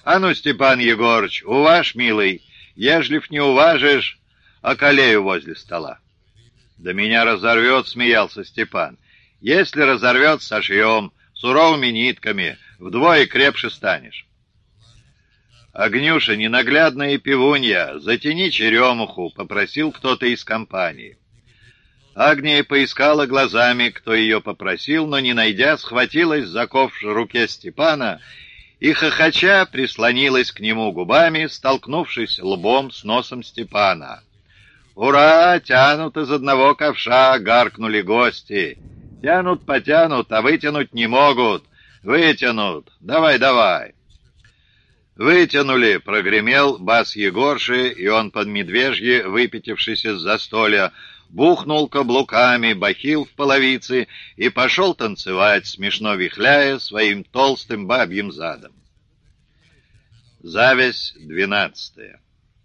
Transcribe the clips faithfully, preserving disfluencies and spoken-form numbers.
А ну, Степан Егорыч, уваж, милый, ежели б не уважишь, околею возле стола. Да меня разорвет, смеялся Степан. Если разорвет, сошьем, суровыми нитками, вдвое крепше станешь. Агнюша, ненаглядная пивунья, затяни черемуху, попросил кто-то из компании. Агния поискала глазами, кто ее попросил, но, не найдя, схватилась за ковш в руке Степана и, хохоча, прислонилась к нему губами, столкнувшись лбом с носом Степана. «Ура! Тянут из одного ковша!» — гаркнули гости. «Тянут, потянут, а вытянуть не могут. Вытянут! Давай, давай!» «Вытянули!» — прогремел бас Егорши, и он под медвежье, выпятившись из застолья, бухнул каблуками, бахил в половице и пошел танцевать, смешно вихляя своим толстым бабьим задом. Завязь двенадцатая.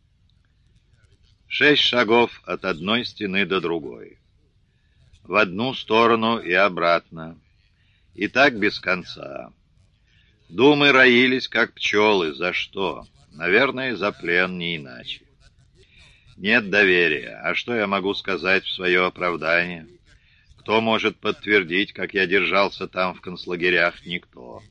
Шесть шагов от одной стены до другой. В одну сторону и обратно. И так без конца. Думы роились, как пчелы. За что? Наверное, за плен, не иначе. Нет доверия. А что я могу сказать в свое оправдание? Кто может подтвердить, как я держался там в концлагерях? Никто.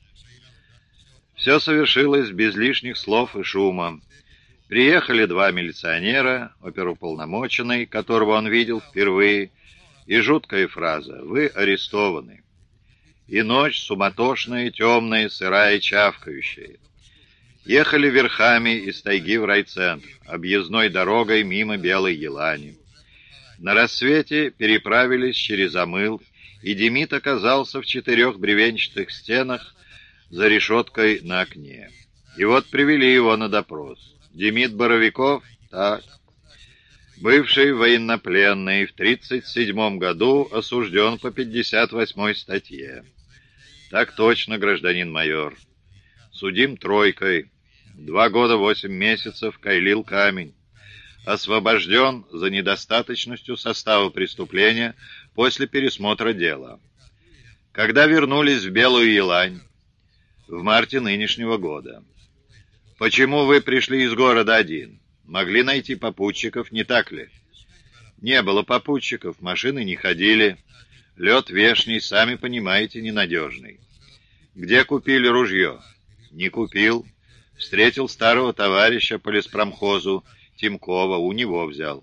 Все совершилось без лишних слов и шума. Приехали два милиционера, оперуполномоченный, которого он видел впервые, и жуткая фраза «Вы арестованы». И ночь суматошная, темная, сырая, чавкающая. Ехали верхами из тайги в райцентр, объездной дорогой мимо Белой Елани. На рассвете переправились через Амыл, и Демид оказался в четырех бревенчатых стенах за решеткой на окне. И вот привели его на допрос. Демид Боровиков? Так. Бывший военнопленный, в тридцать седьмом году осужден по пятьдесят восьмой статье. Так точно, гражданин майор. Судим тройкой. Два года восемь месяцев кайлил камень. Освобожден за недостаточностью состава преступления после пересмотра дела. Когда вернулись в Белую Елань? В марте нынешнего года. Почему вы пришли из города один? Могли найти попутчиков, не так ли? Не было попутчиков, машины не ходили. Лед вешний, сами понимаете, ненадежный. Где купили ружье? Не купил. Встретил старого товарища по леспромхозу, Тимкова, у него взял.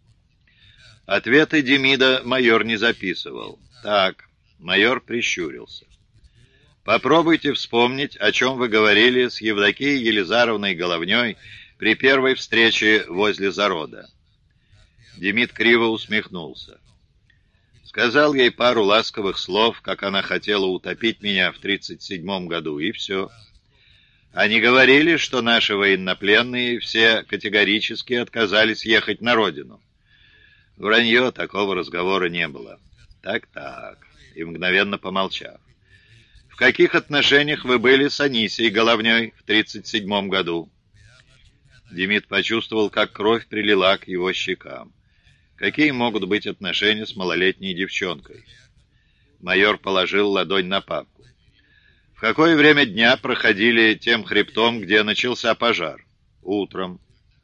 Ответы Демида майор не записывал. Так, майор прищурился. Попробуйте вспомнить, о чем вы говорили с Евдокией Елизаровной Головней при первой встрече возле Зарода. Демид криво усмехнулся. Сказал ей пару ласковых слов, как она хотела утопить меня в тридцать седьмом году, и все. Они говорили, что наши военнопленные все категорически отказались ехать на родину. Вранье, такого разговора не было. Так-так, и мгновенно помолчав. В каких отношениях вы были с Анисией Головней в тридцать седьмом году? Демид почувствовал, как кровь прилила к его щекам. Какие могут быть отношения с малолетней девчонкой? Майор положил ладонь на папку. В какое время дня проходили тем хребтом, где начался пожар? Утром.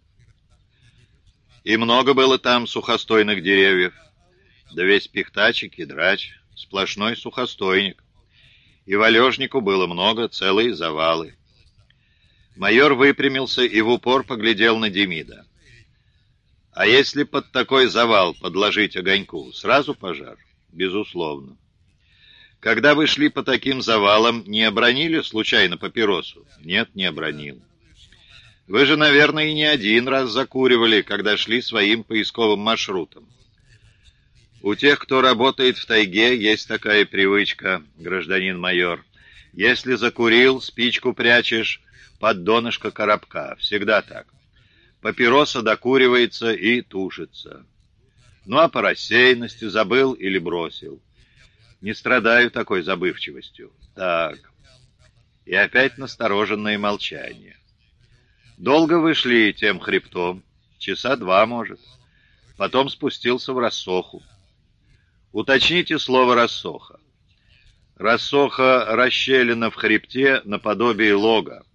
И много было там сухостойных деревьев. Да весь пихтач и кедрач, сплошной сухостойник. И валежнику было много, целые завалы. Майор выпрямился и в упор поглядел на Демида. А если под такой завал подложить огоньку, сразу пожар? Безусловно. Когда вы шли по таким завалам, не обронили случайно папиросу? Нет, не обронил. Вы же, наверное, и не один раз закуривали, когда шли своим поисковым маршрутом. У тех, кто работает в тайге, есть такая привычка, гражданин майор. Если закурил, спичку прячешь под донышко коробка. Всегда так. Папироса докуривается и тушится. Ну а по рассеянности забыл или бросил. Не страдаю такой забывчивостью. Так. И опять настороженное молчание. Долго вы шли тем хребтом? Часа два, может. Потом спустился в рассоху. Уточните слово «рассоха». Рассоха — расщелина в хребте наподобие лога.